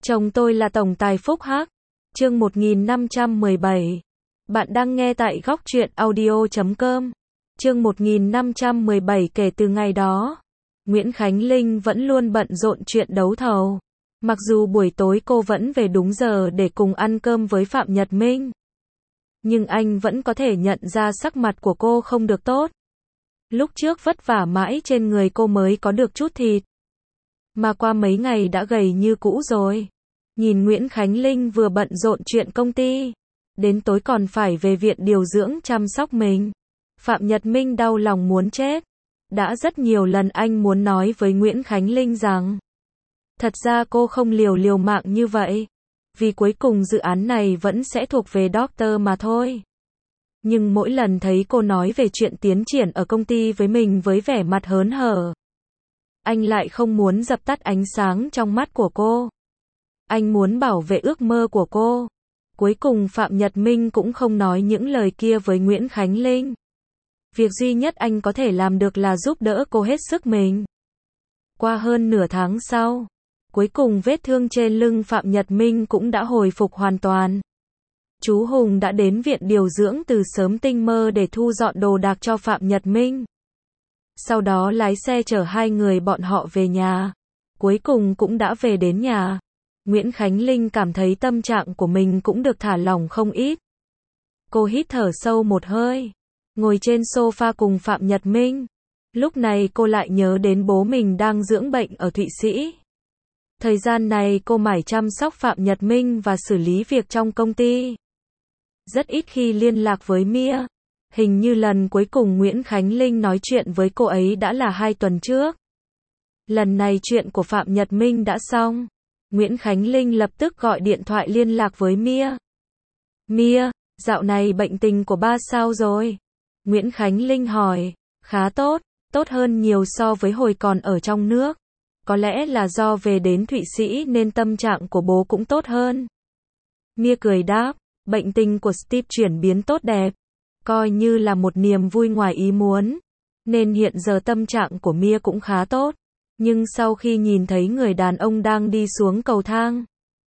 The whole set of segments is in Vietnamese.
Chồng tôi là tổng tài Phúc Hắc. Chương 1517. Bạn đang nghe tại góc truyện audio.com. Chương 1517. Kể từ ngày đó, Nguyễn Khánh Linh vẫn luôn bận rộn chuyện đấu thầu. Mặc dù buổi tối cô vẫn về đúng giờ để cùng ăn cơm với Phạm Nhật Minh, nhưng anh vẫn có thể nhận ra sắc mặt của cô không được tốt. Lúc trước vất vả mãi trên người cô mới có được chút thịt, mà qua mấy ngày đã gầy như cũ rồi. Nhìn Nguyễn Khánh Linh vừa bận rộn chuyện công ty, đến tối còn phải về viện điều dưỡng chăm sóc mình, Phạm Nhật Minh đau lòng muốn chết. Đã rất nhiều lần anh muốn nói với Nguyễn Khánh Linh rằng, thật ra cô không liều mạng như vậy, vì cuối cùng dự án này vẫn sẽ thuộc về Doctor mà thôi. Nhưng mỗi lần thấy cô nói về chuyện tiến triển ở công ty với mình với vẻ mặt hớn hở, anh lại không muốn dập tắt ánh sáng trong mắt của cô. Anh muốn bảo vệ ước mơ của cô. Cuối cùng Phạm Nhật Minh cũng không nói những lời kia với Nguyễn Khánh Linh. Việc duy nhất anh có thể làm được là giúp đỡ cô hết sức mình. Qua hơn nửa tháng sau, cuối cùng vết thương trên lưng Phạm Nhật Minh cũng đã hồi phục hoàn toàn. Chú Hùng đã đến viện điều dưỡng từ sớm tinh mơ để thu dọn đồ đạc cho Phạm Nhật Minh. Sau đó lái xe chở hai người bọn họ về nhà. Cuối cùng cũng đã về đến nhà. Nguyễn Khánh Linh cảm thấy tâm trạng của mình cũng được thả lỏng không ít. Cô hít thở sâu một hơi, ngồi trên sofa cùng Phạm Nhật Minh. Lúc này cô lại nhớ đến bố mình đang dưỡng bệnh ở Thụy Sĩ. Thời gian này cô mải chăm sóc Phạm Nhật Minh và xử lý việc trong công ty. Rất ít khi liên lạc với Mia. Hình như lần cuối cùng Nguyễn Khánh Linh nói chuyện với cô ấy đã là 2 tuần trước. Lần này chuyện của Phạm Nhật Minh đã xong. Nguyễn Khánh Linh lập tức gọi điện thoại liên lạc với Mia. Mia, dạo này bệnh tình của ba sao rồi? Nguyễn Khánh Linh hỏi. Khá tốt, tốt hơn nhiều so với hồi còn ở trong nước. Có lẽ là do về đến Thụy Sĩ nên tâm trạng của bố cũng tốt hơn. Mia cười đáp, bệnh tình của Steve chuyển biến tốt đẹp, coi như là một niềm vui ngoài ý muốn, nên hiện giờ tâm trạng của Mia cũng khá tốt. Nhưng sau khi nhìn thấy người đàn ông đang đi xuống cầu thang,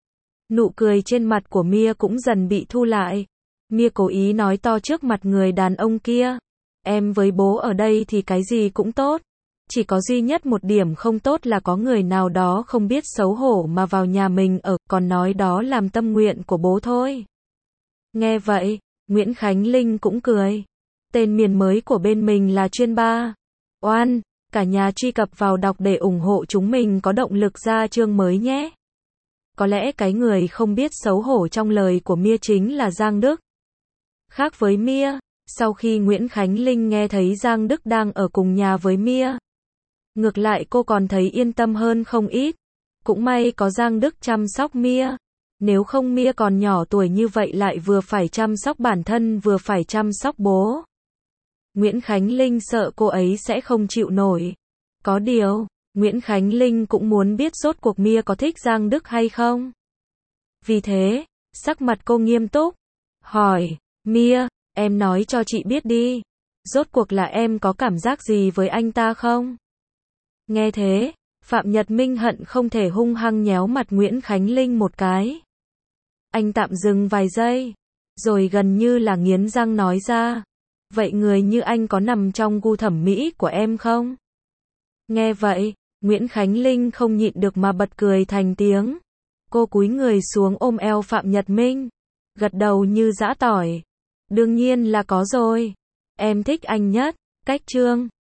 nụ cười trên mặt của Mia cũng dần bị thu lại. Mia cố ý nói to trước mặt người đàn ông kia, em với bố ở đây thì cái gì cũng tốt. Chỉ có duy nhất một điểm không tốt là có người nào đó không biết xấu hổ mà vào nhà mình ở, còn nói đó làm tâm nguyện của bố thôi. Nghe vậy, Nguyễn Khánh Linh cũng cười. Tên miền mới của bên mình là chuyên ba. Oan, cả nhà truy cập vào đọc để ủng hộ chúng mình có động lực ra chương mới nhé. Có lẽ cái người không biết xấu hổ trong lời của Mia chính là Giang Đức. Khác với Mia, sau khi Nguyễn Khánh Linh nghe thấy Giang Đức đang ở cùng nhà với Mia, ngược lại cô còn thấy yên tâm hơn không ít. Cũng may có Giang Đức chăm sóc Mia. Nếu không Mia còn nhỏ tuổi như vậy lại vừa phải chăm sóc bản thân vừa phải chăm sóc bố. Nguyễn Khánh Linh sợ cô ấy sẽ không chịu nổi. Có điều, Nguyễn Khánh Linh cũng muốn biết rốt cuộc Mia có thích Giang Đức hay không. Vì thế, sắc mặt cô nghiêm túc, hỏi, Mia, em nói cho chị biết đi. Rốt cuộc là em có cảm giác gì với anh ta không? Nghe thế, Phạm Nhật Minh hận không thể hung hăng nhéo mặt Nguyễn Khánh Linh một cái. Anh tạm dừng vài giây, rồi gần như là nghiến răng nói ra, vậy người như anh có nằm trong gu thẩm mỹ của em không? Nghe vậy, Nguyễn Khánh Linh không nhịn được mà bật cười thành tiếng. Cô cúi người xuống ôm eo Phạm Nhật Minh, gật đầu như giã tỏi. Đương nhiên là có rồi. Em thích anh nhất. Cách chương